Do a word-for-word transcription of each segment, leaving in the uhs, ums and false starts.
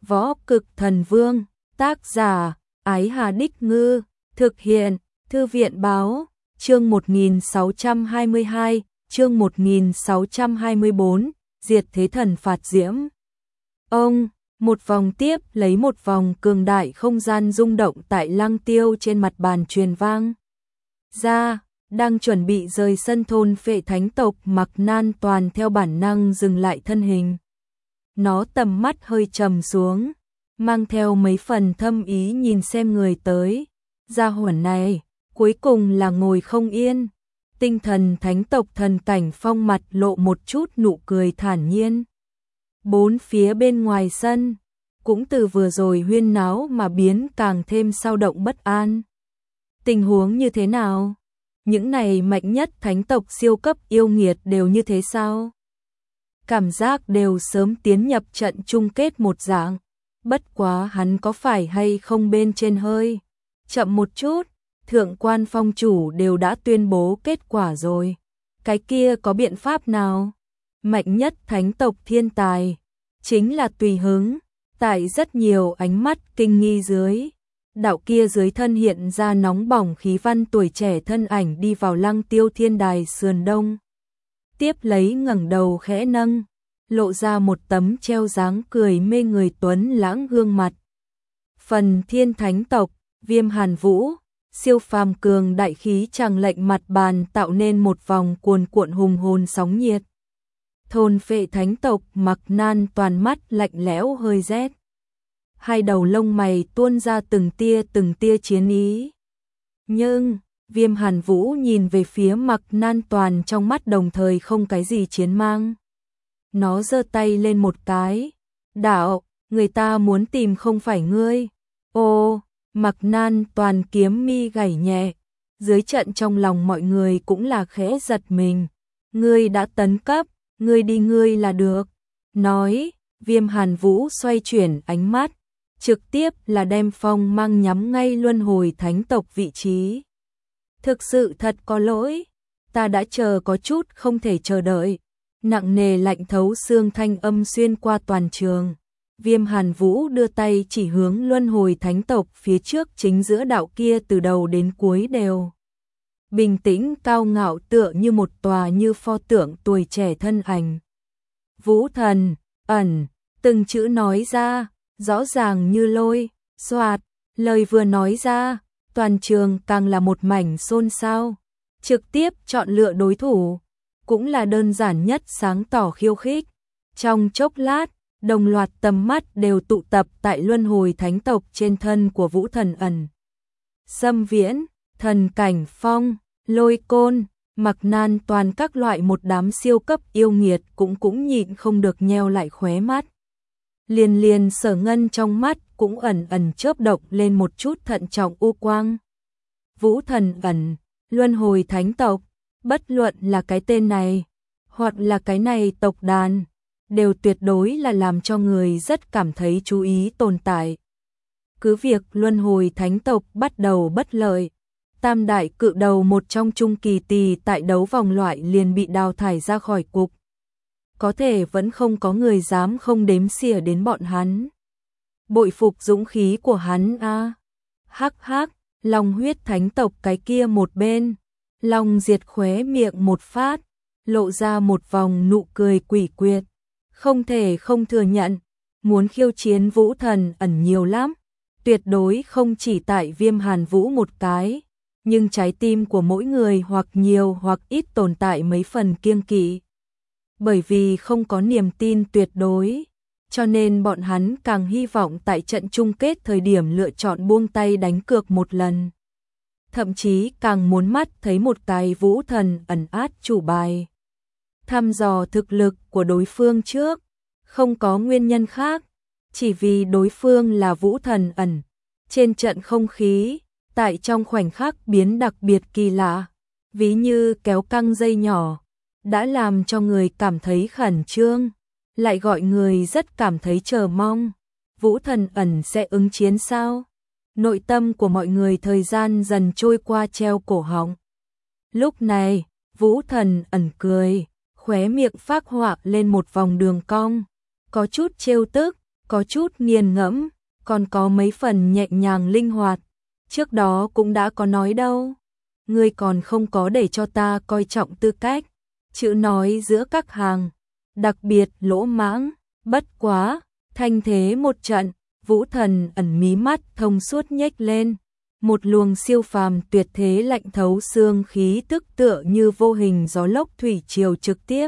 Võ Cực Thần Vương, tác giả, Ái Hà Đích Ngư, thực hiện, Thư viện Báo, chương một nghìn sáu trăm hai mươi hai, chương một nghìn sáu trăm hai mươi bốn, Diệt Thế Thần Phạt Diễm. Ông, một vòng tiếp lấy một vòng cường đại không gian rung động tại Lăng Tiêu trên mặt bàn truyền vang. Ra, đang chuẩn bị rời sân thôn phệ thánh tộc Mạc Nan Toàn theo bản năng dừng lại thân hình. Nó tầm mắt hơi trầm xuống, mang theo mấy phần thâm ý nhìn xem người tới. Gia hỏa này, cuối cùng là ngồi không yên. Tinh thần thánh tộc thần cảnh phong mặt lộ một chút nụ cười thản nhiên. Bốn phía bên ngoài sân, cũng từ vừa rồi huyên náo mà biến càng thêm sao động bất an. Tình huống như thế nào? Những này mạnh nhất thánh tộc siêu cấp yêu nghiệt đều như thế sao? Cảm giác đều sớm tiến nhập trận chung kết một dạng. Bất quá hắn có phải hay không bên trên hơi chậm một chút, thượng quan phong chủ đều đã tuyên bố kết quả rồi. Cái kia có biện pháp nào? Mạnh nhất thánh tộc thiên tài, chính là tùy hứng, tại rất nhiều ánh mắt kinh nghi dưới. Đạo kia dưới thân hiện ra nóng bỏng khí văn tuổi trẻ thân ảnh đi vào Lăng Tiêu thiên đài sườn đông. Tiếp lấy ngẩng đầu khẽ nâng, lộ ra một tấm treo dáng cười mê người tuấn lãng gương mặt. Phần thiên thánh tộc, Viêm Hàn Vũ, siêu phàm cường đại khí tràng lệnh mặt bàn tạo nên một vòng cuồn cuộn hùng hồn sóng nhiệt. Thôn phệ thánh tộc Mạc Nan Toàn mắt lạnh lẽo hơi rét. Hai đầu lông mày tuôn ra từng tia từng tia chiến ý. Nhưng, Viêm Hàn Vũ nhìn về phía Mạc Nan Toàn trong mắt đồng thời không cái gì chiến mang. Nó giơ tay lên một cái. Đạo, người ta muốn tìm không phải ngươi. Ô, Mạc Nan Toàn kiếm mi gảy nhẹ. Dưới trận trong lòng mọi người cũng là khẽ giật mình. Ngươi đã tấn cấp, ngươi đi ngươi là được. Nói, Viêm Hàn Vũ xoay chuyển ánh mắt, trực tiếp là đem phong mang nhắm ngay luân hồi thánh tộc vị trí. Thực sự thật có lỗi, ta đã chờ có chút không thể chờ đợi. Nặng nề lạnh thấu xương thanh âm xuyên qua toàn trường. Viêm Hàn Vũ đưa tay chỉ hướng luân hồi thánh tộc phía trước chính giữa đạo kia từ đầu đến cuối đều. Bình tĩnh cao ngạo tựa như một tòa như pho tượng tuổi trẻ thân ảnh. Vũ thần, ẩn, từng chữ nói ra, rõ ràng như lôi, xoạt, lời vừa nói ra, toàn trường càng là một mảnh xôn xao. Trực tiếp chọn lựa đối thủ, cũng là đơn giản nhất sáng tỏ khiêu khích. Trong chốc lát, đồng loạt tầm mắt đều tụ tập tại luân hồi thánh tộc trên thân của Vũ thần ẩn. Xâm Viễn, thần cảnh phong, lôi côn, Mạc Nan Toàn các loại một đám siêu cấp yêu nghiệt cũng cũng nhịn không được nheo lại khóe mắt. Liền liền Sở Ngân trong mắt cũng ẩn ẩn chớp động lên một chút thận trọng u quang. Vũ thần ẩn, luân hồi thánh tộc, bất luận là cái tên này, hoặc là cái này tộc đàn, đều tuyệt đối là làm cho người rất cảm thấy chú ý tồn tại. Cứ việc luân hồi thánh tộc bắt đầu bất lợi, tam đại cự đầu một trong trung kỳ tỳ tại đấu vòng loại liền bị đào thải ra khỏi cục. Có thể vẫn không có người dám không đếm xỉa đến bọn hắn. Bội phục dũng khí của hắn a. À. Hắc hắc, Long huyết thánh tộc cái kia một bên, Long diệt khóe miệng một phát, lộ ra một vòng nụ cười quỷ quyệt. Không thể không thừa nhận, muốn khiêu chiến Vũ thần ẩn nhiều lắm, tuyệt đối không chỉ tại Viêm Hàn Vũ một cái, nhưng trái tim của mỗi người hoặc nhiều hoặc ít tồn tại mấy phần kiêng kỵ. Bởi vì không có niềm tin tuyệt đối, cho nên bọn hắn càng hy vọng tại trận chung kết thời điểm lựa chọn buông tay đánh cược một lần. Thậm chí càng muốn mắt thấy một cái Vũ thần ẩn át chủ bài. Thăm dò thực lực của đối phương trước, không có nguyên nhân khác, chỉ vì đối phương là Vũ thần ẩn. Trên trận không khí, tại trong khoảnh khắc biến đặc biệt kỳ lạ, ví như kéo căng dây nhỏ, đã làm cho người cảm thấy khẩn trương, lại gọi người rất cảm thấy chờ mong. Vũ thần ẩn sẽ ứng chiến sao? Nội tâm của mọi người thời gian dần trôi qua treo cổ họng. Lúc này, Vũ thần ẩn cười, khóe miệng phác họa lên một vòng đường cong, có chút trêu tức, có chút nghiền ngẫm, còn có mấy phần nhẹ nhàng linh hoạt. Trước đó cũng đã có nói đâu, ngươi còn không có để cho ta coi trọng tư cách. Chữ nói giữa các hàng, đặc biệt lỗ mãng, bất quá, thanh thế một trận, Vũ Thần ẩn mí mắt thông suốt nhếch lên. Một luồng siêu phàm tuyệt thế lạnh thấu xương khí tức tựa như vô hình gió lốc thủy triều trực tiếp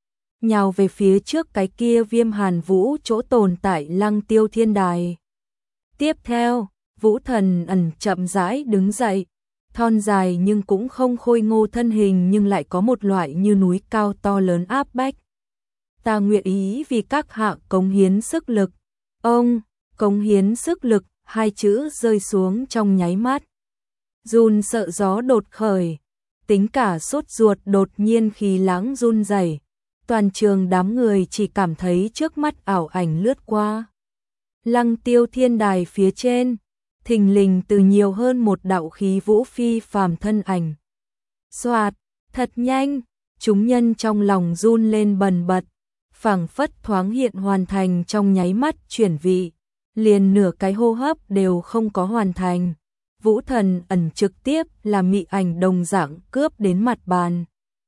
nhào về phía trước cái kia Viêm Hàn Vũ chỗ tồn tại Lăng Tiêu Thiên Đài. Tiếp theo, Vũ Thần ẩn chậm rãi đứng dậy, thon dài nhưng cũng không khôi ngô thân hình nhưng lại có một loại như núi cao to lớn áp bách. Ta nguyện ý vì các hạ cống hiến sức lực. Ông, cống hiến sức lực, hai chữ rơi xuống trong nháy mắt. Run sợ gió đột khởi, tính cả sốt ruột đột nhiên khí lãng run rẩy. Toàn trường đám người chỉ cảm thấy trước mắt ảo ảnh lướt qua. Lăng Tiêu Thiên Đài phía trên, thình lình từ nhiều hơn một đạo khí vũ phi phàm thân ảnh. Xoạt, thật nhanh, chúng nhân trong lòng run lên bần bật, phảng phất thoáng hiện hoàn thành trong nháy mắt chuyển vị, liền nửa cái hô hấp đều không có hoàn thành. Vũ Thần ẩn trực tiếp là mị ảnh đồng dạng cướp đến mặt bàn.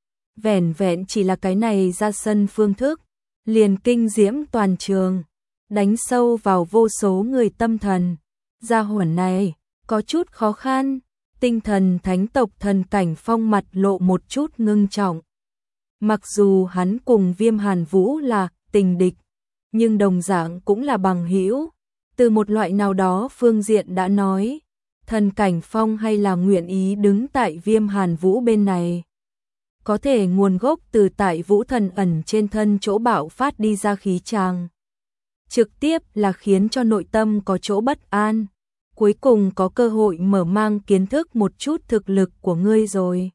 Vẻn vẹn chỉ là cái này ra sân phương thức, liền kinh diễm toàn trường, đánh sâu vào vô số người tâm thần. Gia hỏa này, có chút khó khăn, tinh thần thánh tộc Thần Cảnh Phong mặt lộ một chút ngưng trọng. Mặc dù hắn cùng Viêm Hàn Vũ là tình địch, nhưng đồng dạng cũng là bằng hữu. Từ một loại nào đó phương diện đã nói, Thần Cảnh Phong hay là nguyện ý đứng tại Viêm Hàn Vũ bên này. Có thể nguồn gốc từ tại Vũ Thần ẩn trên thân chỗ bạo phát đi ra khí tràng. Trực tiếp là khiến cho nội tâm có chỗ bất an. Cuối cùng có cơ hội mở mang kiến thức một chút thực lực của ngươi rồi.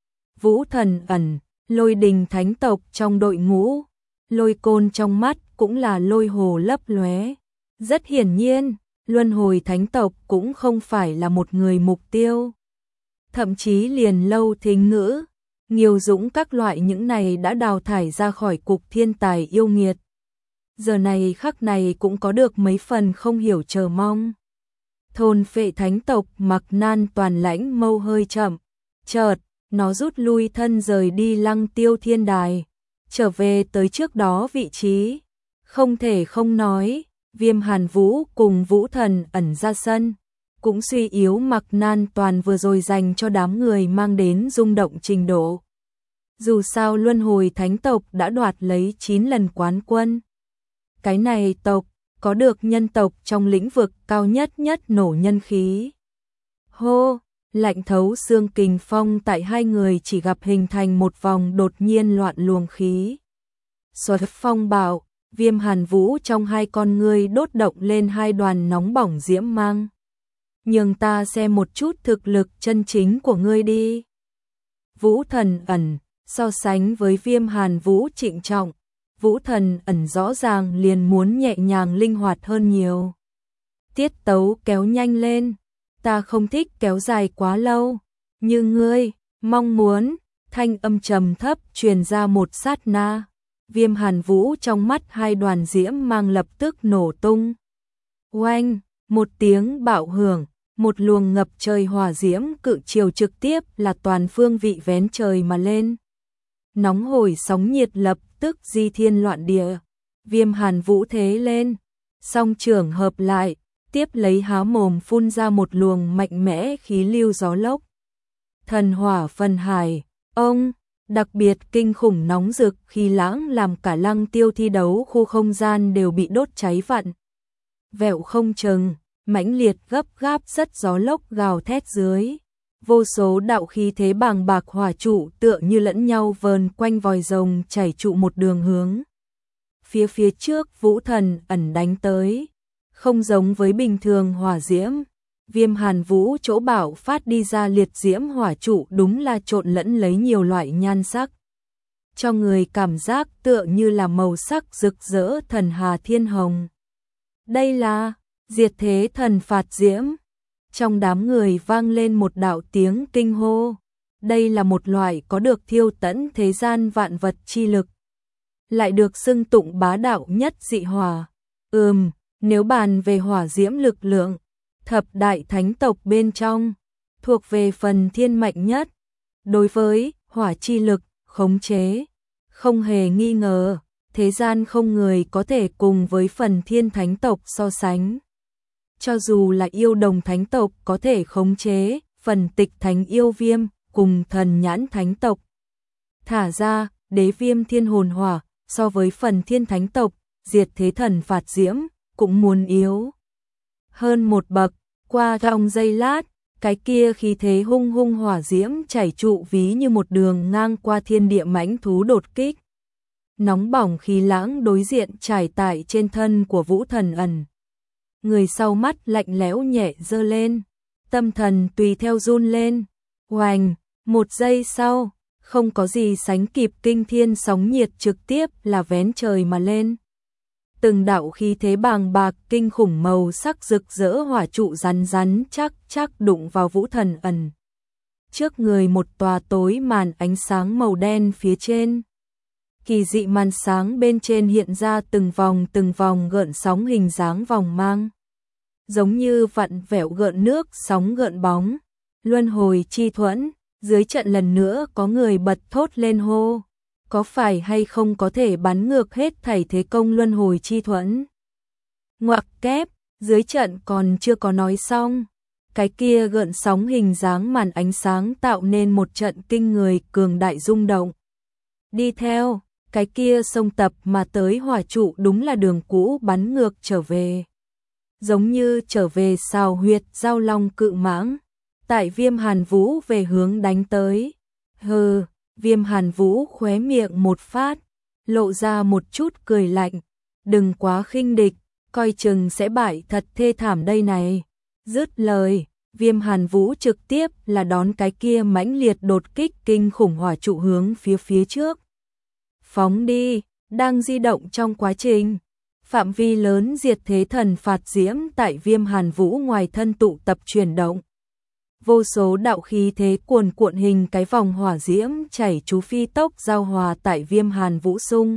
Vũ Thần ẩn, Lôi Đình thánh tộc trong đội ngũ, Lôi Côn trong mắt cũng là lôi hồ lấp lóe. Rất hiển nhiên, Luân Hồi thánh tộc cũng không phải là một người mục tiêu. Thậm chí liền Lâu Thính Ngữ, Nghiêu Dũng các loại những này đã đào thải ra khỏi cục thiên tài yêu nghiệt. Giờ này khắc này cũng có được mấy phần không hiểu chờ mong. Thôn Phệ thánh tộc Mặc Nan toàn lãnh mâu hơi chậm, chợt nó rút lui thân rời đi Lăng Tiêu Thiên Đài, trở về tới trước đó vị trí. Không thể không nói, Viêm Hàn Vũ cùng Vũ Thần ẩn ra sân, cũng suy yếu Mặc Nan toàn vừa rồi dành cho đám người mang đến rung động trình độ. Dù sao Luân Hồi thánh tộc đã đoạt lấy chín lần quán quân. Cái này tộc có được nhân tộc trong lĩnh vực cao nhất nhất nổ nhân khí. Hô, lạnh thấu xương kình phong tại hai người chỉ gặp hình thành một vòng đột nhiên loạn luồng khí. Xuất phong bạo, Viêm Hàn Vũ trong hai con ngươi đốt động lên hai đoàn nóng bỏng diễm mang. Nhưng ta xem một chút thực lực chân chính của ngươi đi. Vũ Thần ẩn, so sánh với Viêm Hàn Vũ trịnh trọng, Vũ Thần ẩn rõ ràng liền muốn nhẹ nhàng linh hoạt hơn nhiều. Tiết tấu kéo nhanh lên, ta không thích kéo dài quá lâu, như ngươi mong muốn. Thanh âm trầm thấp truyền ra một sát na, Viêm Hàn Vũ trong mắt hai đoàn diễm mang lập tức nổ tung. Oanh, một tiếng bạo hưởng, một luồng ngập trời hỏa diễm cự chiều trực tiếp là toàn phương vị vén trời mà lên. Nóng hổi sóng nhiệt lập tức di thiên loạn địa. Viêm Hàn Vũ thế lên, song trưởng hợp lại, tiếp lấy há mồm phun ra một luồng mạnh mẽ khí lưu gió lốc. Thần hỏa phân hải, ông, đặc biệt kinh khủng nóng rực khí lãng làm cả Lăng Tiêu thi đấu khu không gian đều bị đốt cháy vặn. Vẹo không chừng, mãnh liệt gấp gáp rất gió lốc gào thét dưới. Vô số đạo khí thế bàng bạc hỏa trụ tựa như lẫn nhau vờn quanh vòi rồng chảy trụ một đường hướng. Phía phía trước Vũ Thần ẩn đánh tới, không giống với bình thường hỏa diễm. Viêm Hàn Vũ chỗ bảo phát đi ra liệt diễm hỏa trụ đúng là trộn lẫn lấy nhiều loại nhan sắc. Cho người cảm giác tựa như là màu sắc rực rỡ thần hà thiên hồng. Đây là diệt thế thần phạt diễm. Trong đám người vang lên một đạo tiếng kinh hô. Đây là một loại có được thiêu tẫn thế gian vạn vật chi lực, lại được xưng tụng bá đạo nhất dị hỏa. Ừm, Nếu bàn về hỏa diễm lực lượng, thập đại thánh tộc bên trong, thuộc về phần thiên mạnh nhất. Đối với hỏa chi lực, khống chế, không hề nghi ngờ, thế gian không người có thể cùng với phần thiên thánh tộc so sánh. Cho dù là yêu đồng thánh tộc có thể khống chế, phần tịch thánh yêu viêm, cùng thần nhãn thánh tộc. Thả ra, đế viêm thiên hồn hỏa, so với phần thiên thánh tộc, diệt thế thần phạt diễm, cũng muốn yếu hơn một bậc. Qua trong giây lát, cái kia khí thế hung hung hỏa diễm chảy trụ ví như một đường ngang qua thiên địa mãnh thú đột kích. Nóng bỏng khí lãng đối diện trải tại trên thân của Vũ Thần Ẩn. Người sau mắt lạnh lẽo nhẹ giơ lên, tâm thần tùy theo run lên. Oành, một giây sau, không có gì sánh kịp kinh thiên sóng nhiệt trực tiếp là vén trời mà lên. Từng đạo khí thế bàng bạc kinh khủng màu sắc rực rỡ hỏa trụ rắn rắn chắc chắc đụng vào Vũ Thần Ẩn. Trước người một tòa tối màn ánh sáng màu đen phía trên. Kỳ dị màn sáng bên trên hiện ra từng vòng từng vòng gợn sóng hình dáng vòng mang. Giống như vặn vẹo gợn nước sóng gợn bóng. Luân hồi chi thuẫn, dưới trận lần nữa có người bật thốt lên hô. Có phải hay không có thể bắn ngược hết thảy thế công luân hồi chi thuẫn? Ngoặc kép, dưới trận còn chưa có nói xong. Cái kia gợn sóng hình dáng màn ánh sáng tạo nên một trận kinh người cường đại rung động. Đi theo, cái kia xông tập mà tới hỏa trụ đúng là đường cũ bắn ngược trở về. Giống như trở về xào huyệt giao long cự mãng. Tại Viêm Hàn Vũ về hướng đánh tới. Hừ, Viêm Hàn Vũ khóe miệng một phát, lộ ra một chút cười lạnh. Đừng quá khinh địch, coi chừng sẽ bại thật thê thảm đây này. Dứt lời, Viêm Hàn Vũ trực tiếp là đón cái kia mãnh liệt đột kích kinh khủng hỏa trụ hướng phía phía trước. Phóng đi, đang di động trong quá trình. Phạm vi lớn diệt thế thần phạt diễm tại Viêm Hàn Vũ ngoài thân tụ tập chuyển động. Vô số đạo khí thế cuồn cuộn hình cái vòng hỏa diễm chảy chú phi tốc giao hòa tại Viêm Hàn Vũ xung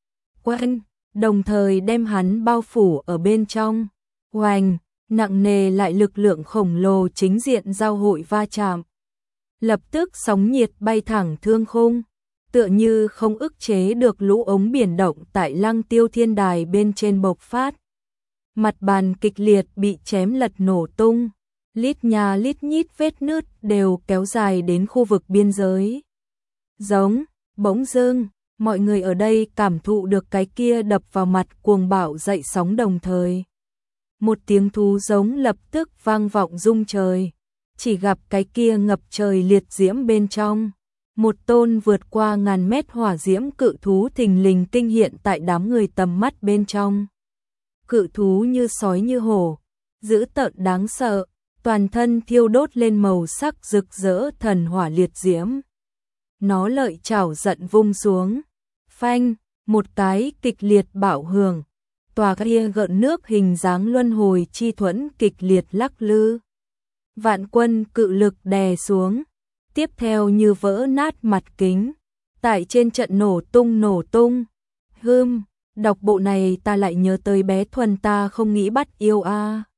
quanh, đồng thời đem hắn bao phủ ở bên trong. Oành, nặng nề lại lực lượng khổng lồ chính diện giao hội va chạm. Lập tức sóng nhiệt bay thẳng thương khung, tựa như không ức chế được lũ ống biển động tại Lăng Tiêu Thiên Đài bên trên bộc phát. Mặt bàn kịch liệt bị chém lật nổ tung. Lít nhà lít nhít vết nứt đều kéo dài đến khu vực biên giới. Giống, bỗng dưng, mọi người ở đây cảm thụ được cái kia đập vào mặt cuồng bạo dậy sóng đồng thời. Một tiếng thú giống lập tức vang vọng rung trời, chỉ gặp cái kia ngập trời liệt diễm bên trong. Một tôn vượt qua ngàn mét hỏa diễm cự thú thình lình kinh hiện tại đám người tầm mắt bên trong. Cự thú như sói như hổ, dữ tợn đáng sợ. Toàn thân thiêu đốt lên màu sắc rực rỡ thần hỏa liệt diễm. Nó lợi chảo giận vung xuống. Phanh, một cái kịch liệt bạo hưởng. Tòa kia gợn nước hình dáng luân hồi chi thuẫn kịch liệt lắc lư. Vạn quân cự lực đè xuống. Tiếp theo như vỡ nát mặt kính. Tại trên trận nổ tung nổ tung. Hưm, đọc bộ này ta lại nhớ tới bé Thuần ta không nghĩ bắt yêu a.